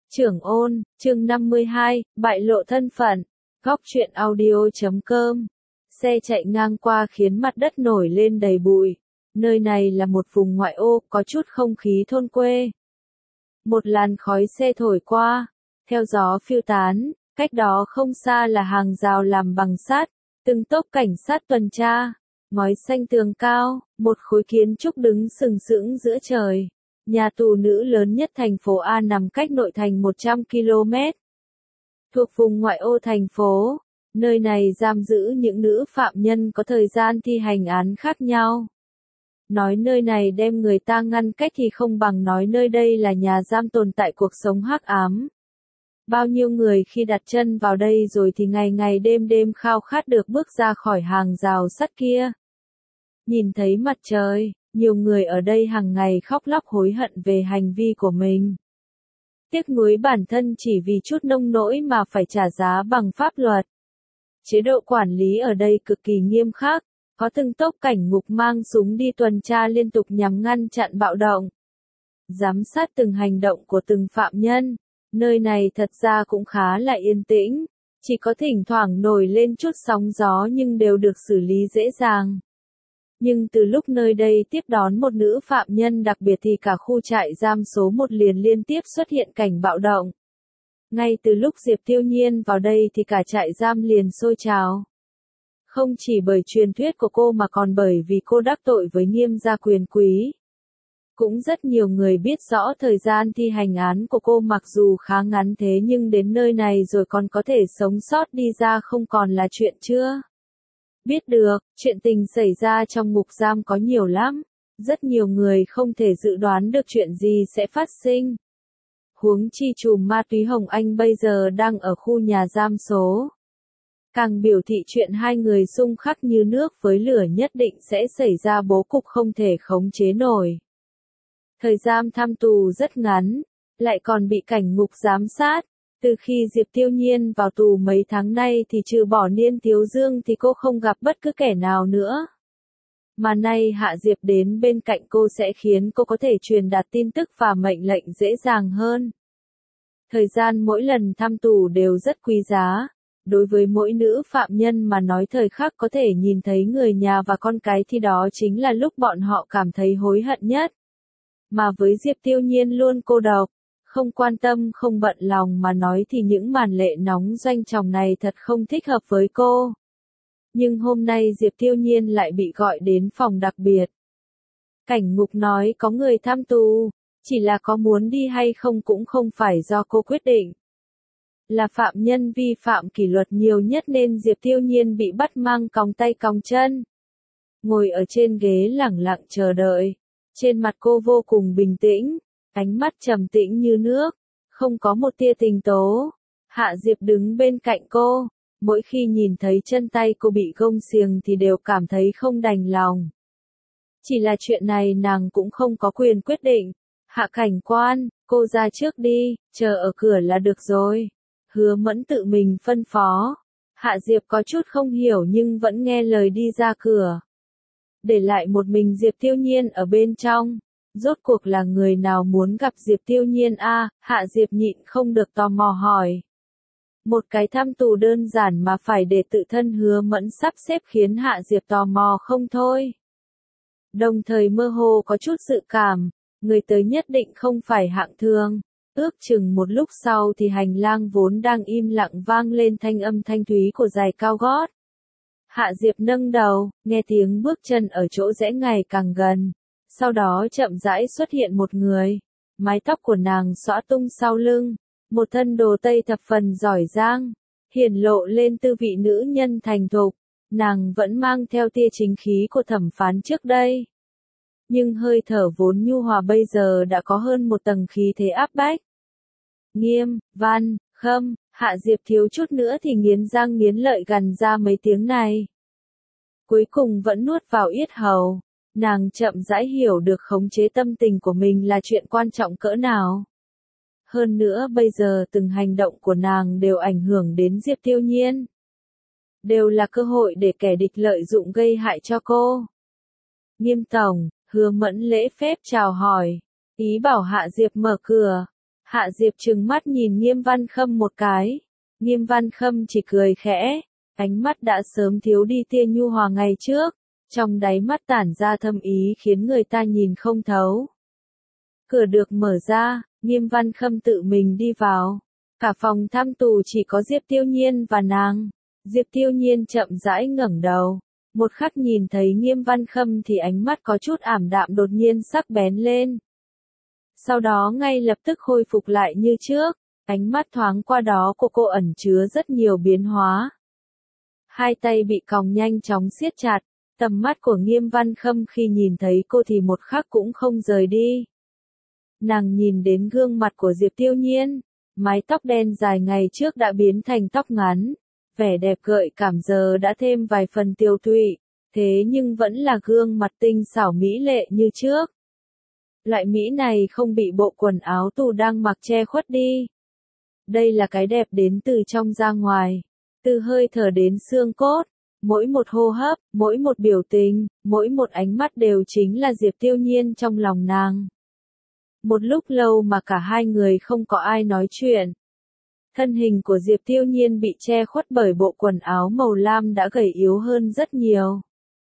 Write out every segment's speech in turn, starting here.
Trưởng ôn, chương 52, bại lộ thân phận. Góc truyện audio.com. Xe chạy ngang qua khiến mặt đất nổi lên đầy bụi. Nơi này là một vùng ngoại ô, có chút không khí thôn quê. Một làn khói xe thổi qua, theo gió phiêu tán, cách đó không xa là hàng rào làm bằng sắt, từng tốp cảnh sát tuần tra, ngói xanh tường cao, một khối kiến trúc đứng sừng sững giữa trời. Nhà tù nữ lớn nhất thành phố A nằm cách nội thành 100 km. Thuộc vùng ngoại ô thành phố, nơi này giam giữ những nữ phạm nhân có thời gian thi hành án khác nhau. Nói nơi này đem người ta ngăn cách thì không bằng nói nơi đây là nhà giam tồn tại cuộc sống hắc ám. Bao nhiêu người khi đặt chân vào đây rồi thì ngày ngày đêm đêm khao khát được bước ra khỏi hàng rào sắt kia. Nhìn thấy mặt trời, nhiều người ở đây hàng ngày khóc lóc hối hận về hành vi của mình. Tiếc nuối bản thân chỉ vì chút nông nỗi mà phải trả giá bằng pháp luật. Chế độ quản lý ở đây cực kỳ nghiêm khắc, có từng tốp cảnh ngục mang súng đi tuần tra liên tục nhằm ngăn chặn bạo động. Giám sát từng hành động của từng phạm nhân, nơi này thật ra cũng khá là yên tĩnh, chỉ có thỉnh thoảng nổi lên chút sóng gió nhưng đều được xử lý dễ dàng. Nhưng từ lúc nơi đây tiếp đón một nữ phạm nhân đặc biệt thì cả khu trại giam số 1 liền liên tiếp xuất hiện cảnh bạo động. Ngay từ lúc Diệp Tiêu Nhiên vào đây thì cả trại giam liền sôi trào. Không chỉ bởi truyền thuyết của cô mà còn bởi vì cô đắc tội với Nghiêm gia quyền quý. Cũng rất nhiều người biết rõ thời gian thi hành án của cô mặc dù khá ngắn thế nhưng đến nơi này rồi còn có thể sống sót đi ra không còn là chuyện chưa. Biết được, chuyện tình xảy ra trong ngục giam có nhiều lắm. Rất nhiều người không thể dự đoán được chuyện gì sẽ phát sinh. Huống chi trùm ma túy Hồng Anh bây giờ đang ở khu nhà giam số. Càng biểu thị chuyện hai người xung khắc như nước với lửa nhất định sẽ xảy ra bố cục không thể khống chế nổi. Thời gian thăm tù rất ngắn, lại còn bị cảnh ngục giám sát. Từ khi Diệp Tiêu Nhiên vào tù mấy tháng nay thì trừ bỏ Niên Thiếu Dương thì cô không gặp bất cứ kẻ nào nữa. Mà nay Hạ Diệp đến bên cạnh cô sẽ khiến cô có thể truyền đạt tin tức và mệnh lệnh dễ dàng hơn. Thời gian mỗi lần thăm tù đều rất quý giá. Đối với mỗi nữ phạm nhân mà nói thời khắc có thể nhìn thấy người nhà và con cái thì đó chính là lúc bọn họ cảm thấy hối hận nhất. Mà với Diệp Tiêu Nhiên luôn cô độc, không quan tâm không bận lòng mà nói thì những màn lệ nóng doanh tròng này thật không thích hợp với cô. Nhưng hôm nay Diệp Tiêu Nhiên lại bị gọi đến phòng đặc biệt. Cảnh ngục nói có người thăm tù, chỉ là có muốn đi hay không cũng không phải do cô quyết định. Là phạm nhân vi phạm kỷ luật nhiều nhất nên Diệp Tiêu Nhiên bị bắt mang còng tay còng chân. Ngồi ở trên ghế lẳng lặng chờ đợi. Trên mặt cô vô cùng bình tĩnh, ánh mắt trầm tĩnh như nước, không có một tia tình tố. Hạ Diệp đứng bên cạnh cô, mỗi khi nhìn thấy chân tay cô bị gông xiềng thì đều cảm thấy không đành lòng. Chỉ là chuyện này nàng cũng không có quyền quyết định. Hạ cảnh quan, cô ra trước đi, chờ ở cửa là được rồi. Hứa Mẫn tự mình phân phó. Hạ Diệp có chút không hiểu nhưng vẫn nghe lời đi ra cửa. Để lại một mình Diệp Tiêu Nhiên ở bên trong. Rốt cuộc là người nào muốn gặp Diệp Tiêu Nhiên a? Hạ Diệp nhịn không được tò mò hỏi. Một cái thăm tù đơn giản mà phải để tự thân Hứa Mẫn sắp xếp khiến Hạ Diệp tò mò không thôi. Đồng thời mơ hồ có chút dự cảm, người tới nhất định không phải hạng thường. Ước chừng một lúc sau thì hành lang vốn đang im lặng vang lên thanh âm thanh thúy của giày cao gót. Hạ Diệp nâng đầu, nghe tiếng bước chân ở chỗ rẽ ngày càng gần. Sau đó chậm rãi xuất hiện một người. Mái tóc của nàng xõa tung sau lưng. Một thân đồ tây thập phần giỏi giang. Hiển lộ lên tư vị nữ nhân thành thục. Nàng vẫn mang theo tia chính khí của thẩm phán trước đây. Nhưng hơi thở vốn nhu hòa bây giờ đã có hơn một tầng khí thế áp bách. Nghiêm, Văn, Khâm, Hạ Diệp thiếu chút nữa thì nghiến răng nghiến lợi gằn ra mấy tiếng này. Cuối cùng vẫn nuốt vào yết hầu. Nàng chậm rãi hiểu được khống chế tâm tình của mình là chuyện quan trọng cỡ nào. Hơn nữa bây giờ từng hành động của nàng đều ảnh hưởng đến Diệp Tiêu Nhiên. Đều là cơ hội để kẻ địch lợi dụng gây hại cho cô. Nghiêm tổng, Hứa Mẫn lễ phép chào hỏi. Ý bảo Hạ Diệp mở cửa. Hạ Diệp trừng mắt nhìn Nghiêm Văn Khâm một cái. Nghiêm Văn Khâm chỉ cười khẽ, ánh mắt đã sớm thiếu đi tia nhu hòa ngày trước, trong đáy mắt tản ra thâm ý khiến người ta nhìn không thấu. Cửa được mở ra, Nghiêm Văn Khâm tự mình đi vào. Cả phòng thăm tù chỉ có Diệp Tiêu Nhiên và nàng. Diệp Tiêu Nhiên chậm rãi ngẩng đầu. Một khắc nhìn thấy Nghiêm Văn Khâm thì ánh mắt có chút ảm đạm đột nhiên sắc bén lên. Sau đó ngay lập tức khôi phục lại như trước, ánh mắt thoáng qua đó của cô ẩn chứa rất nhiều biến hóa. Hai tay bị còng nhanh chóng siết chặt, tầm mắt của Nghiêm Văn Khâm khi nhìn thấy cô thì một khắc cũng không rời đi. Nàng nhìn đến gương mặt của Diệp Tiêu Nhiên, mái tóc đen dài ngày trước đã biến thành tóc ngắn, vẻ đẹp gợi cảm giờ đã thêm vài phần tiều tụy, thế nhưng vẫn là gương mặt tinh xảo mỹ lệ như trước. Loại mỹ này không bị bộ quần áo tù đang mặc che khuất đi. Đây là cái đẹp đến từ trong ra ngoài, từ hơi thở đến xương cốt, mỗi một hô hấp, mỗi một biểu tình, mỗi một ánh mắt đều chính là Diệp Tiêu Nhiên trong lòng nàng. Một lúc lâu mà cả hai người không có ai nói chuyện. Thân hình của Diệp Tiêu Nhiên bị che khuất bởi bộ quần áo màu lam đã gầy yếu hơn rất nhiều.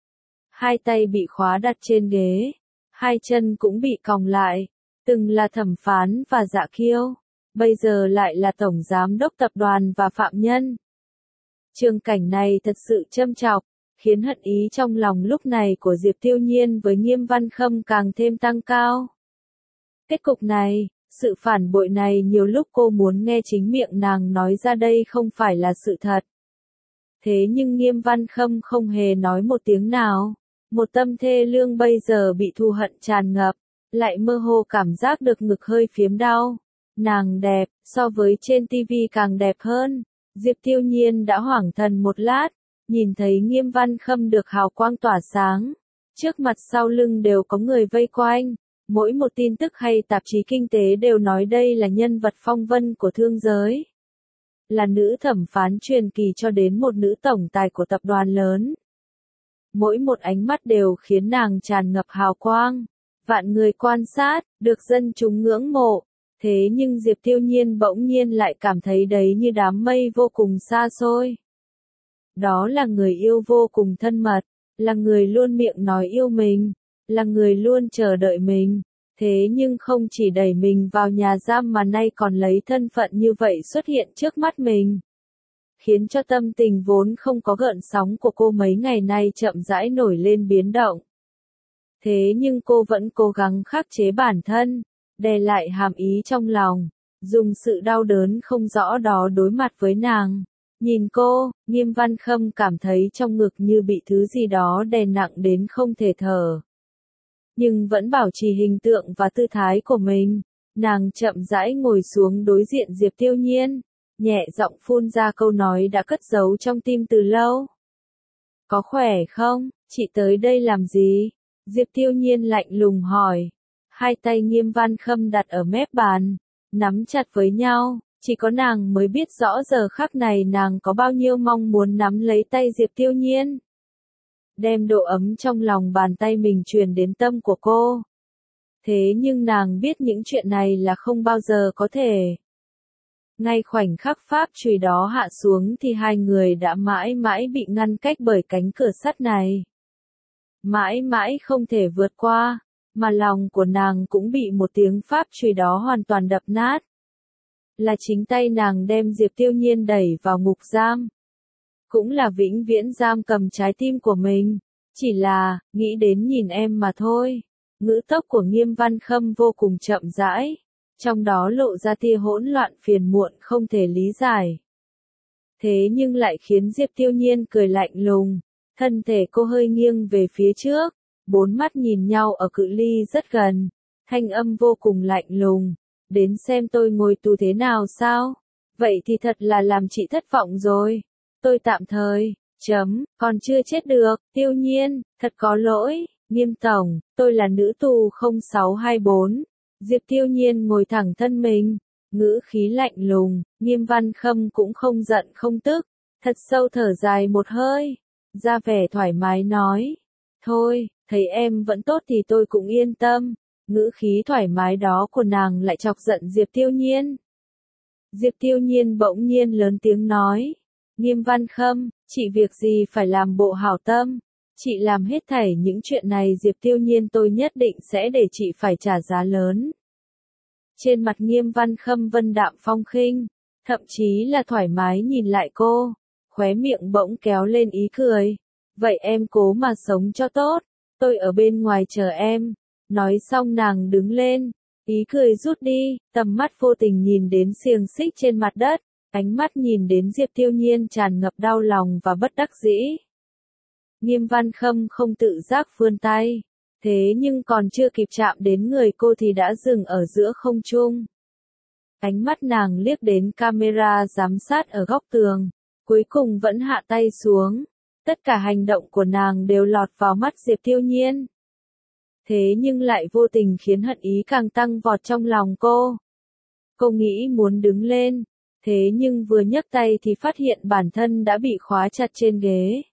Hai tay bị khóa đặt trên ghế, hai chân cũng bị còng lại, từng là thẩm phán và Dạ Kiêu, bây giờ lại là tổng giám đốc tập đoàn và phạm nhân. Trường cảnh này thật sự châm chọc, khiến hận ý trong lòng lúc này của Diệp Tiêu Nhiên với Nghiêm Văn Khâm càng thêm tăng cao. Kết cục này, sự phản bội này nhiều lúc cô muốn nghe chính miệng nàng nói ra đây không phải là sự thật. Thế nhưng Nghiêm Văn Khâm không hề nói một tiếng nào. Một tâm thê lương bây giờ bị thù hận tràn ngập, lại mơ hồ cảm giác được ngực hơi phiếm đau. Nàng đẹp, so với trên tivi càng đẹp hơn. Diệp Tiêu Nhiên đã hoảng thần một lát, nhìn thấy Nghiêm Văn Khâm được hào quang tỏa sáng. Trước mặt sau lưng đều có người vây quanh. Mỗi một tin tức hay tạp chí kinh tế đều nói đây là nhân vật phong vân của thương giới. Là nữ thẩm phán truyền kỳ cho đến một nữ tổng tài của tập đoàn lớn. Mỗi một ánh mắt đều khiến nàng tràn ngập hào quang. Vạn người quan sát, được dân chúng ngưỡng mộ. Thế nhưng Diệp Tiêu Nhiên bỗng nhiên lại cảm thấy đấy như đám mây vô cùng xa xôi. Đó là người yêu vô cùng thân mật, là người luôn miệng nói yêu mình, là người luôn chờ đợi mình. Thế nhưng không chỉ đẩy mình vào nhà giam mà nay còn lấy thân phận như vậy xuất hiện trước mắt mình. Khiến cho tâm tình vốn không có gợn sóng của cô mấy ngày nay chậm rãi nổi lên biến động. Thế nhưng cô vẫn cố gắng khắc chế bản thân, đè lại hàm ý trong lòng, dùng sự đau đớn không rõ đó đối mặt với nàng. Nhìn cô, Nghiêm Văn Khâm cảm thấy trong ngực như bị thứ gì đó đè nặng đến không thể thở. Nhưng vẫn bảo trì hình tượng và tư thái của mình, nàng chậm rãi ngồi xuống đối diện Diệp Tiêu Nhiên, nhẹ giọng phun ra câu nói đã cất giấu trong tim từ lâu. Có khỏe không, chị tới đây làm gì? Diệp Tiêu Nhiên lạnh lùng hỏi. Hai tay Nghiêm Văn Khâm đặt ở mép bàn, nắm chặt với nhau, chỉ có nàng mới biết rõ giờ khắc này nàng có bao nhiêu mong muốn nắm lấy tay Diệp Tiêu Nhiên. Đem độ ấm trong lòng bàn tay mình truyền đến tâm của cô. Thế nhưng nàng biết những chuyện này là không bao giờ có thể. Ngay khoảnh khắc pháp chùy đó hạ xuống thì hai người đã mãi mãi bị ngăn cách bởi cánh cửa sắt này. Mãi mãi không thể vượt qua, mà lòng của nàng cũng bị một tiếng pháp chùy đó hoàn toàn đập nát. Là chính tay nàng đem Diệp Tiêu Nhiên đẩy vào ngục giam. Cũng là vĩnh viễn giam cầm trái tim của mình. Chỉ là, nghĩ đến nhìn em mà thôi. Ngữ tốc của Nghiêm Văn Khâm vô cùng chậm rãi. Trong đó lộ ra tia hỗn loạn phiền muộn không thể lý giải. Thế nhưng lại khiến Diệp Tiêu Nhiên cười lạnh lùng. Thân thể cô hơi nghiêng về phía trước. Bốn mắt nhìn nhau ở cự ly rất gần. Thanh âm vô cùng lạnh lùng. Đến xem tôi ngồi tù thế nào sao? Vậy thì thật là làm chị thất vọng rồi. Tôi tạm thời, còn chưa chết được, Tiêu Nhiên, thật có lỗi, Nghiêm tổng, tôi là nữ tù 0624. Diệp Tiêu Nhiên ngồi thẳng thân mình, ngữ khí lạnh lùng, Nghiêm Văn Khâm cũng không giận không tức, thật sâu thở dài một hơi, ra vẻ thoải mái nói, thôi, thấy em vẫn tốt thì tôi cũng yên tâm, ngữ khí thoải mái đó của nàng lại chọc giận Diệp Tiêu Nhiên. Diệp Tiêu Nhiên bỗng nhiên lớn tiếng nói, Nghiêm Văn Khâm, chị việc gì phải làm bộ hảo tâm, chị làm hết thảy những chuyện này Diệp Tiêu Nhiên tôi nhất định sẽ để chị phải trả giá lớn. Trên mặt Nghiêm Văn Khâm vân đạm phong khinh, thậm chí là thoải mái nhìn lại cô, khóe miệng bỗng kéo lên ý cười. Vậy em cố mà sống cho tốt, tôi ở bên ngoài chờ em. Nói xong nàng đứng lên, ý cười rút đi, tầm mắt vô tình nhìn đến xiềng xích trên mặt đất, ánh mắt nhìn đến Diệp Tiêu Nhiên tràn ngập đau lòng và bất đắc dĩ. Nghiêm Văn Khâm không tự giác vươn tay, thế nhưng còn chưa kịp chạm đến người cô thì đã dừng ở giữa không trung. Ánh mắt nàng liếc đến camera giám sát ở góc tường, cuối cùng vẫn hạ tay xuống. Tất cả hành động của nàng đều lọt vào mắt Diệp Tiêu Nhiên. Thế nhưng lại vô tình khiến hận ý càng tăng vọt trong lòng cô. Cô nghĩ muốn đứng lên, thế nhưng vừa nhấc tay thì phát hiện bản thân đã bị khóa chặt trên ghế.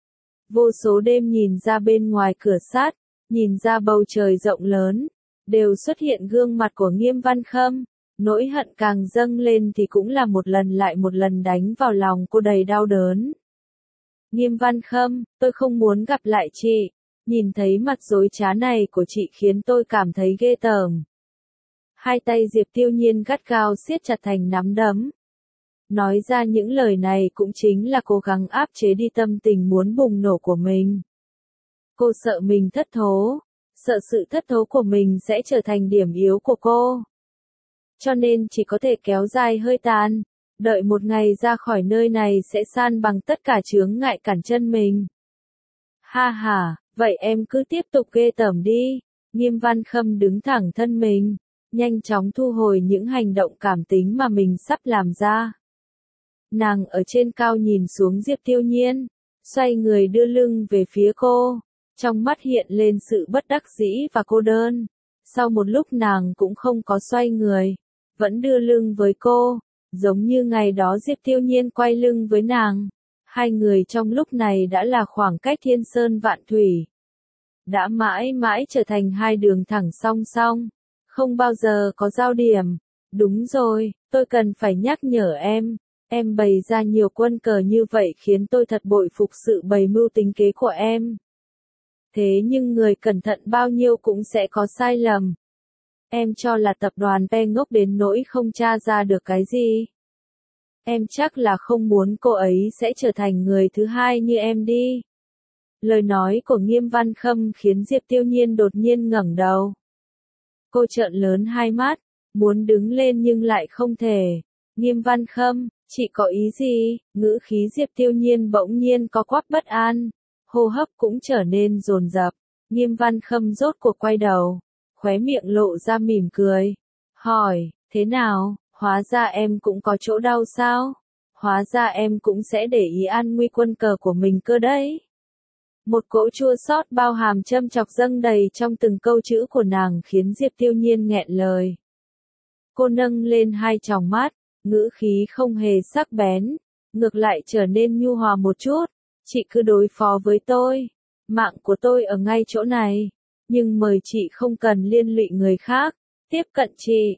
Vô số đêm nhìn ra bên ngoài cửa sắt, nhìn ra bầu trời rộng lớn, đều xuất hiện gương mặt của Nghiêm Văn Khâm. Nỗi hận càng dâng lên thì cũng là một lần lại một lần đánh vào lòng cô đầy đau đớn. Nghiêm Văn Khâm, tôi không muốn gặp lại chị. Nhìn thấy mặt dối trá này của chị khiến tôi cảm thấy ghê tởm. Hai tay Diệp Tiêu Nhiên gắt gao siết chặt thành nắm đấm. Nói ra những lời này cũng chính là cố gắng áp chế đi tâm tình muốn bùng nổ của mình. Cô sợ mình thất thố, sợ sự thất thố của mình sẽ trở thành điểm yếu của cô. Cho nên chỉ có thể kéo dài hơi tàn, đợi một ngày ra khỏi nơi này sẽ san bằng tất cả chướng ngại cản chân mình. Ha ha, vậy em cứ tiếp tục ghê tởm đi. Nghiêm Văn Khâm đứng thẳng thân mình, nhanh chóng thu hồi những hành động cảm tính mà mình sắp làm ra. Nàng ở trên cao nhìn xuống Diệp Tiêu Nhiên, xoay người đưa lưng về phía cô, trong mắt hiện lên sự bất đắc dĩ và cô đơn. Sau một lúc nàng cũng không có xoay người, vẫn đưa lưng với cô, giống như ngày đó Diệp Tiêu Nhiên quay lưng với nàng. Hai người trong lúc này đã là khoảng cách thiên sơn vạn thủy. Đã mãi mãi trở thành hai đường thẳng song song, không bao giờ có giao điểm. Đúng rồi, tôi cần phải nhắc nhở em bày ra nhiều quân cờ như vậy khiến tôi thật bội phục sự bày mưu tính kế của em. Thế nhưng người cẩn thận bao nhiêu cũng sẽ có sai lầm. Em cho là tập đoàn Pe ngốc đến nỗi không tra ra được cái gì. Em chắc là không muốn cô ấy sẽ trở thành người thứ hai như em đi. Lời nói của Nghiêm Văn Khâm khiến Diệp Tiêu Nhiên đột nhiên ngẩng đầu. Cô trợn lớn hai mắt, muốn đứng lên nhưng lại không thể. Nghiêm Văn Khâm, chị có ý gì? Ngữ khí Diệp Tiêu Nhiên bỗng nhiên có quắp bất an, hô hấp cũng trở nên dồn dập. Nghiêm Văn Khâm rốt cuộc quay đầu, khóe miệng lộ ra mỉm cười, hỏi, thế nào, hóa ra em cũng có chỗ đau sao? Hóa ra em cũng sẽ để ý an nguy quân cờ của mình cơ đấy. Một cỗ chua xót bao hàm châm chọc dâng đầy trong từng câu chữ của nàng khiến Diệp Tiêu Nhiên nghẹn lời. Cô nâng lên hai tròng mắt, ngữ khí không hề sắc bén, ngược lại trở nên nhu hòa một chút. Chị cứ đối phó với tôi, mạng của tôi ở ngay chỗ này, nhưng mời chị không cần liên lụy người khác, tiếp cận chị,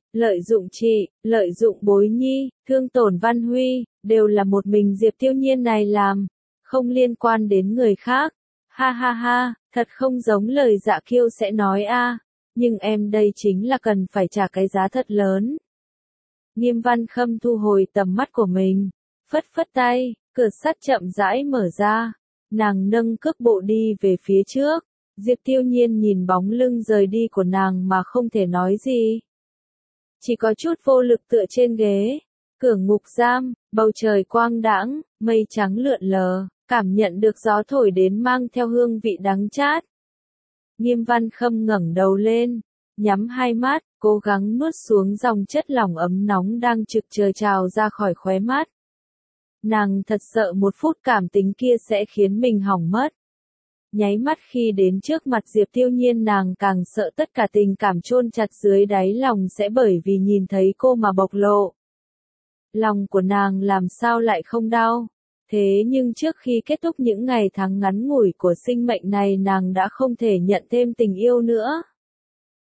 lợi dụng Bối Nhi, thương tổn Văn Huy, đều là một mình Diệp Tiêu Nhiên này làm, không liên quan đến người khác. Ha ha ha, thật không giống lời Dạ Kiêu sẽ nói a, nhưng em đây chính là cần phải trả cái giá thật lớn. Nghiêm Văn Khâm thu hồi tầm mắt của mình, phất phất tay, cửa sắt chậm rãi mở ra, nàng nâng cước bộ đi về phía trước. Diệp Tiêu Nhiên nhìn bóng lưng rời đi của nàng mà không thể nói gì. Chỉ có chút vô lực tựa trên ghế, cửa ngục giam, bầu trời quang đãng, mây trắng lượn lờ, cảm nhận được gió thổi đến mang theo hương vị đắng chát. Nghiêm Văn Khâm ngẩng đầu lên, nhắm hai mắt, cố gắng nuốt xuống dòng chất lỏng ấm nóng đang trực chờ trào ra khỏi khóe mắt. Nàng thật sợ một phút cảm tính kia sẽ khiến mình hỏng mất. Nháy mắt khi đến trước mặt Diệp Tiêu Nhiên nàng càng sợ tất cả tình cảm chôn chặt dưới đáy lòng sẽ bởi vì nhìn thấy cô mà bộc lộ. Lòng của nàng làm sao lại không đau. Thế nhưng trước khi kết thúc những ngày tháng ngắn ngủi của sinh mệnh này nàng đã không thể nhận thêm tình yêu nữa.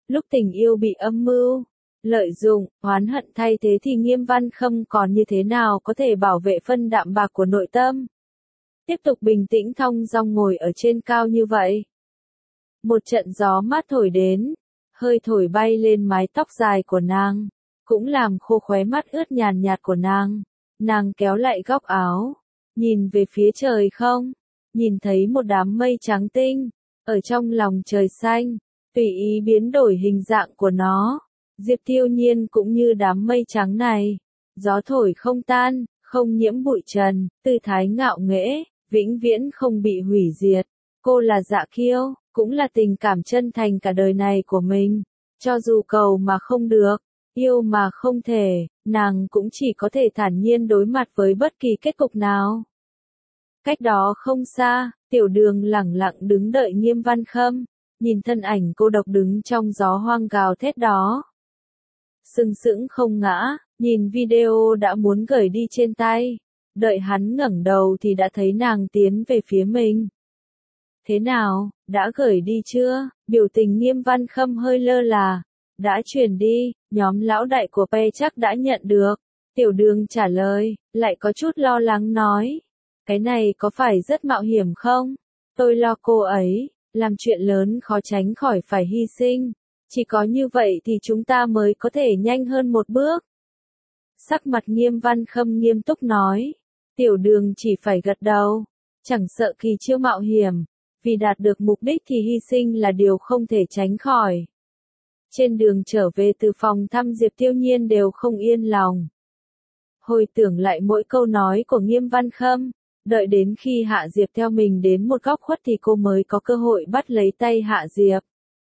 Lúc tình yêu bị âm mưu, lợi dụng, oán hận thay thế thì Nghiêm Văn Khâm còn như thế nào có thể bảo vệ phân đạm bạc của nội tâm? Tiếp tục bình tĩnh thong dong ngồi ở trên cao như vậy. Một trận gió mát thổi đến, hơi thổi bay lên mái tóc dài của nàng, cũng làm khô khóe mắt ướt nhàn nhạt của nàng. Nàng kéo lại góc áo, nhìn về phía trời không, nhìn thấy một đám mây trắng tinh, ở trong lòng trời xanh, tùy ý biến đổi hình dạng của nó. Diệp Tiêu Nhiên cũng như đám mây trắng này, gió thổi không tan, không nhiễm bụi trần, tư thái ngạo nghễ, vĩnh viễn không bị hủy diệt. Cô là Dạ Kiêu, cũng là tình cảm chân thành cả đời này của mình. Cho dù cầu mà không được, yêu mà không thể, nàng cũng chỉ có thể thản nhiên đối mặt với bất kỳ kết cục nào. Cách đó không xa, Tiểu Đường lẳng lặng đứng đợi Nghiêm Văn Khâm, nhìn thân ảnh cô độc đứng trong gió hoang gào thét đó. Sừng sững không ngã, nhìn video đã muốn gửi đi trên tay, đợi hắn ngẩng đầu thì đã thấy nàng tiến về phía mình. Thế nào, đã gửi đi chưa? Biểu tình Nghiêm Văn Khâm hơi lơ là. Đã chuyển đi, nhóm lão đại của P chắc đã nhận được. Tiểu Đường trả lời, lại có chút lo lắng nói. Cái này có phải rất mạo hiểm không? Tôi lo cô ấy, làm chuyện lớn khó tránh khỏi phải hy sinh. Chỉ có như vậy thì chúng ta mới có thể nhanh hơn một bước. Sắc mặt Nghiêm Văn Khâm nghiêm túc nói. Tiểu Đường chỉ phải gật đầu. Chẳng sợ Kỳ Chiêu mạo hiểm. Vì đạt được mục đích thì hy sinh là điều không thể tránh khỏi. Trên đường trở về từ phòng thăm Diệp Tiêu Nhiên đều không yên lòng. Hồi tưởng lại mỗi câu nói của Nghiêm Văn Khâm, đợi đến khi Hạ Diệp theo mình đến một góc khuất thì cô mới có cơ hội bắt lấy tay Hạ Diệp.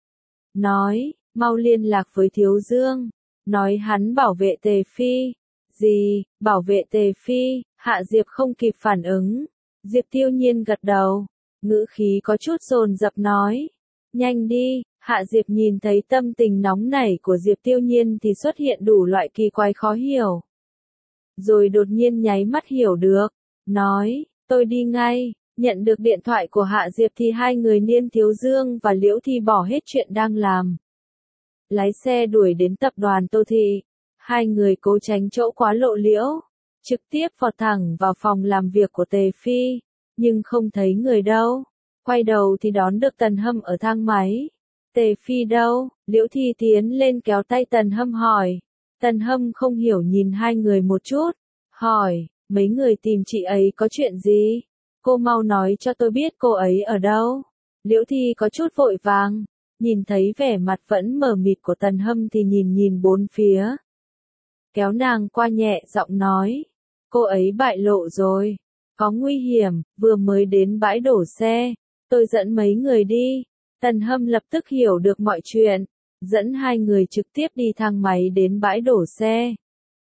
Nói, mau liên lạc với Thiếu Dương. Nói hắn bảo vệ Tề Phi. Gì, bảo vệ Tề Phi? Hạ Diệp không kịp phản ứng. Diệp Tiêu Nhiên gật đầu. Ngữ khí có chút dồn dập nói. Nhanh đi, Hạ Diệp nhìn thấy tâm tình nóng nảy của Diệp Tiêu Nhiên thì xuất hiện đủ loại kỳ quái khó hiểu. Rồi đột nhiên nháy mắt hiểu được. Nói, tôi đi ngay. Nhận được điện thoại của Hạ Diệp thì hai người Niên Thiếu Dương và Liễu Thi bỏ hết chuyện đang làm. Lái xe đuổi đến tập đoàn Tô Thị. Hai người cố tránh chỗ quá lộ liễu. Trực tiếp vọt thẳng vào phòng làm việc của Tề Phi. Nhưng không thấy người đâu. Quay đầu thì đón được Tần Hâm ở thang máy. Tề Phi đâu? Liễu Thi tiến lên kéo tay Tần Hâm hỏi. Tần Hâm không hiểu nhìn hai người một chút. Hỏi, mấy người tìm chị ấy có chuyện gì? Cô mau nói cho tôi biết cô ấy ở đâu. Liễu Thi có chút vội vàng. Nhìn thấy vẻ mặt vẫn mờ mịt của Tần Hâm thì nhìn bốn phía. Kéo nàng qua nhẹ giọng nói. Cô ấy bại lộ rồi. Có nguy hiểm, vừa mới đến bãi đổ xe. Tôi dẫn mấy người đi. Tần Hâm lập tức hiểu được mọi chuyện. Dẫn hai người trực tiếp đi thang máy đến bãi đổ xe.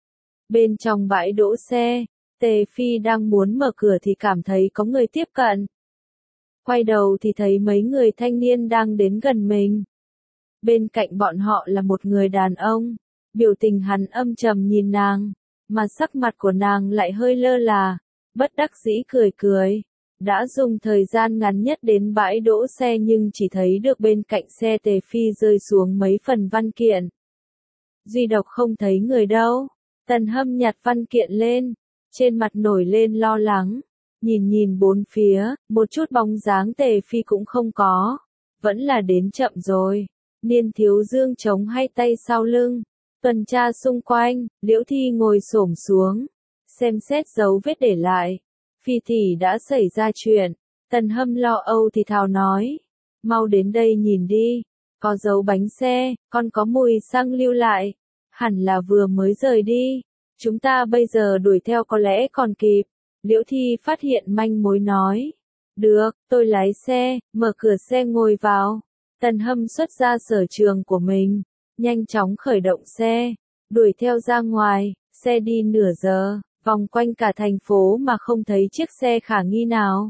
Bên trong bãi đỗ xe, Tề Phi đang muốn mở cửa thì cảm thấy có người tiếp cận. Quay đầu thì thấy mấy người thanh niên đang đến gần mình. Bên cạnh bọn họ là một người đàn ông. Biểu tình hắn âm trầm nhìn nàng, mà sắc mặt của nàng lại hơi lơ là. Bất đắc dĩ cười cười. Đã dùng thời gian ngắn nhất đến bãi đỗ xe nhưng chỉ thấy được bên cạnh xe Tề Phi rơi xuống mấy phần văn kiện. Duy độc không thấy người đâu. Tần Hâm nhặt văn kiện lên. Trên mặt nổi lên lo lắng. Nhìn bốn phía, một chút bóng dáng Tề Phi cũng không có. Vẫn là đến chậm rồi. Niên Thiếu Dương chống hai tay sau lưng. Tuần tra xung quanh, Liễu Thi ngồi xổm xuống. Xem xét dấu vết để lại. Phi tỷ đã xảy ra chuyện. Tần Hâm lo âu thì thào nói. Mau đến đây nhìn đi. Có dấu bánh xe, còn có mùi xăng lưu lại. Hẳn là vừa mới rời đi. Chúng ta bây giờ đuổi theo có lẽ còn kịp. Liễu Thi phát hiện manh mối nói. Được, tôi lái xe, mở cửa xe ngồi vào. Tần Hâm xuất ra sở trường của mình. Nhanh chóng khởi động xe. Đuổi theo ra ngoài, xe đi nửa giờ. Vòng quanh cả thành phố mà không thấy chiếc xe khả nghi nào.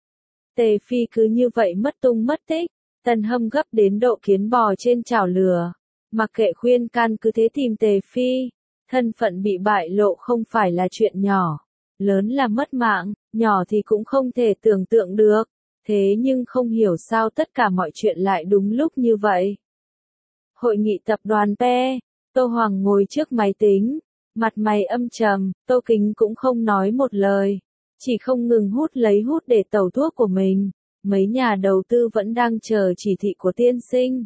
Tề Phi cứ như vậy mất tung mất tích. Tần Hâm gấp đến độ kiến bò trên chảo lửa. Mặc kệ khuyên can cứ thế tìm Tề Phi. Thân phận bị bại lộ không phải là chuyện nhỏ. Lớn là mất mạng, nhỏ thì cũng không thể tưởng tượng được. Thế nhưng không hiểu sao tất cả mọi chuyện lại đúng lúc như vậy. Hội nghị tập đoàn PE, Tô Hoàng ngồi trước máy tính, mặt mày âm trầm, Tô Kính cũng không nói một lời, chỉ không ngừng hút để tẩu thuốc của mình. Mấy nhà đầu tư vẫn đang chờ chỉ thị của tiên sinh.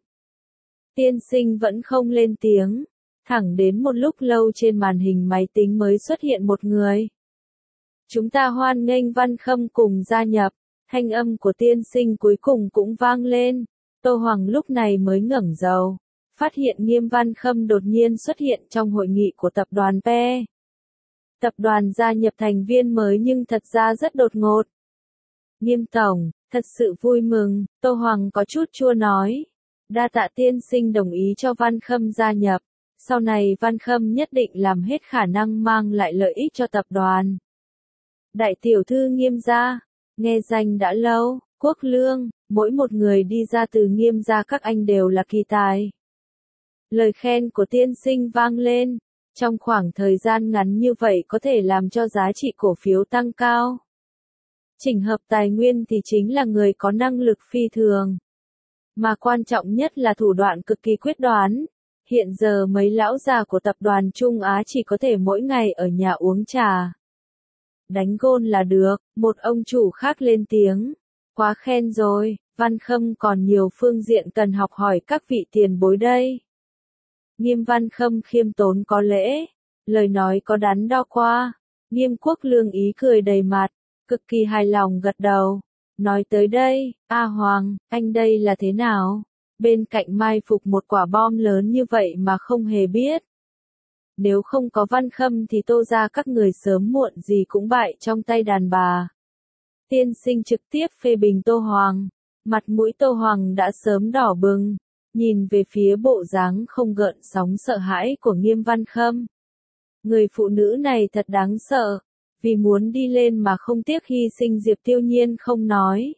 Tiên sinh vẫn không lên tiếng, thẳng đến một lúc lâu trên màn hình máy tính mới xuất hiện một người. Chúng ta hoan nghênh Văn Khâm cùng gia nhập, thanh âm của tiên sinh cuối cùng cũng vang lên. Tô Hoàng lúc này mới ngẩng đầu, phát hiện Nghiêm Văn Khâm đột nhiên xuất hiện trong hội nghị của tập đoàn PE. Tập đoàn gia nhập thành viên mới nhưng thật ra rất đột ngột. Nghiêm tổng, thật sự vui mừng, Tô Hoàng có chút chua nói. Đa tạ tiên sinh đồng ý cho Văn Khâm gia nhập, sau này Văn Khâm nhất định làm hết khả năng mang lại lợi ích cho tập đoàn. Đại tiểu thư Nghiêm gia, nghe danh đã lâu, Quốc Lương, mỗi một người đi ra từ Nghiêm gia các anh đều là kỳ tài. Lời khen của tiên sinh vang lên, trong khoảng thời gian ngắn như vậy có thể làm cho giá trị cổ phiếu tăng cao. Chỉnh hợp tài nguyên thì chính là người có năng lực phi thường. Mà quan trọng nhất là thủ đoạn cực kỳ quyết đoán. Hiện giờ mấy lão già của tập đoàn Trung Á chỉ có thể mỗi ngày ở nhà uống trà. Đánh gôn là được, một ông chủ khác lên tiếng. Quá khen rồi, Văn Khâm còn nhiều phương diện cần học hỏi các vị tiền bối đây. Nghiêm Văn Khâm khiêm tốn có lễ, lời nói có đắn đo qua. Nghiêm Quốc Lương ý cười đầy mặt, cực kỳ hài lòng gật đầu. Nói tới đây, A Hoàng, anh đây là thế nào? Bên cạnh mai phục một quả bom lớn như vậy mà không hề biết. Nếu không có Văn Khâm thì Tô gia các người sớm muộn gì cũng bại trong tay đàn bà. Tiên sinh trực tiếp phê bình Tô Hoàng. Mặt mũi Tô Hoàng đã sớm đỏ bừng, nhìn về phía bộ dáng không gợn sóng sợ hãi của Nghiêm Văn Khâm. Người phụ nữ này thật đáng sợ, vì muốn đi lên mà không tiếc hy sinh Diệp Tiêu Nhiên không nói.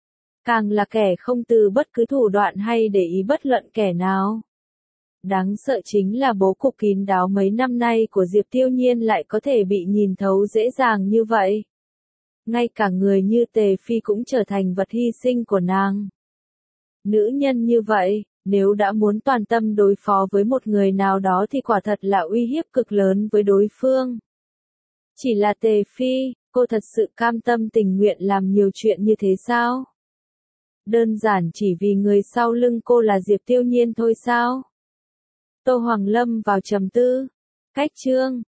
Càng là kẻ không từ bất cứ thủ đoạn hay để ý bất luận kẻ nào. Đáng sợ chính là bố cục kín đáo mấy năm nay của Diệp Tiêu Nhiên lại có thể bị nhìn thấu dễ dàng như vậy. Ngay cả người như Tề Phi cũng trở thành vật hy sinh của nàng. Nữ nhân như vậy, nếu đã muốn toàn tâm đối phó với một người nào đó thì quả thật là uy hiếp cực lớn với đối phương. Chỉ là Tề Phi, cô thật sự cam tâm tình nguyện làm nhiều chuyện như thế sao? Đơn giản chỉ vì người sau lưng cô là Diệp Tiêu Nhiên thôi sao? Tô Hoàng lâm vào trầm tư. Cách chương